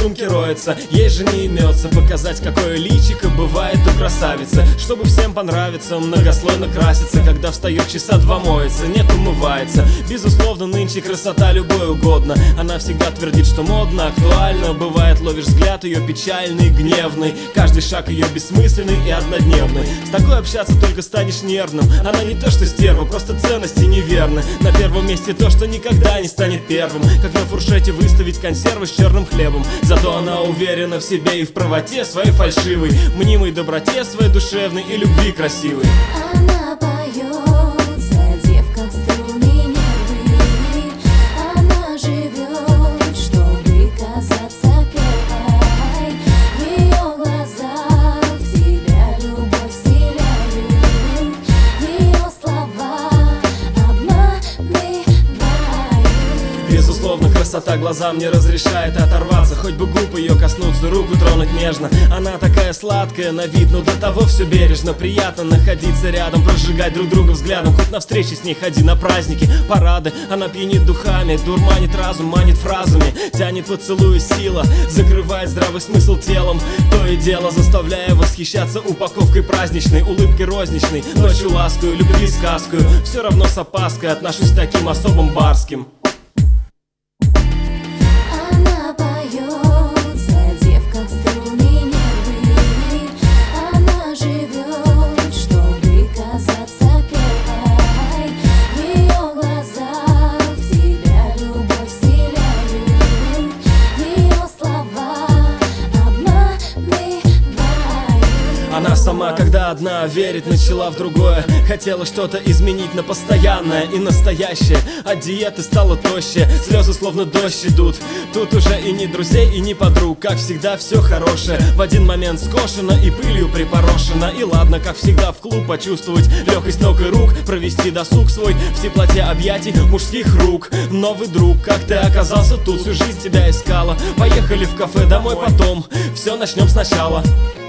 сумке роется. Ей же не имется показать, какое личико бывает у красавицы. Чтобы всем понравиться, многослойно красится. Когда встает, часа два моется, нет, умывается. Безусловно, нынче красота любой угодно. Она всегда твердит, что модно, актуально. Бывает, ловишь взгляд ее печальный, гневный. Каждый шаг ее бессмысленный и однодневный. С такой общаться только станешь нервным. Она не то что стерва, просто ценности неверны. На первом месте то, что никогда не станет первым. Как на фуршете выставить консервы с черным хлебом. Зато она уверена в себе и в правоте своей фальшивой, мнимой доброте своей душевной и любви красивой. Она поет, задев как струны нервы. Она живет, чтобы казаться первой. Ее глаза в тебя любовь вселяют. Ее слова обманывают. Безусловно, красота глазам не разрешает оторваться. Хоть бы губ ее коснуться, руку тронуть нежно. Она такая сладкая на вид, но до того все бережно. Приятно находиться рядом, прожигать друг друга взглядом. Хоть на встречи с ней ходи, на праздники, парады. Она пьянит духами, дурманит разум, манит фразами. Тянет поцелуя сила, закрывает здравый смысл телом. То и дело заставляя восхищаться упаковкой праздничной, улыбкой розничной, ночью ласкою, любви сказкою. Все равно с опаской отношусь к таким особым барским. Она поет, задев как струны нервы. Она живет, чтобы казаться первой. Ее глаза в тебя любовь вселяют. Ее слова обманывают. Она сама, когда одна, верить начала в другое. Хотела что-то изменить на постоянное и настоящее. От диеты стало тоще, слезы словно дождь идут. Тут уже и не друзей, и не подруг. Как всегда, все хорошее в один момент скошено и пылью припорошено. И ладно, как всегда, в клуб почувствовать легкость ног и рук, провести досуг свой в теплоте объятий мужских рук. Новый друг, как ты оказался тут, всю жизнь тебя искала. Поехали в кафе, домой потом, все начнем сначала.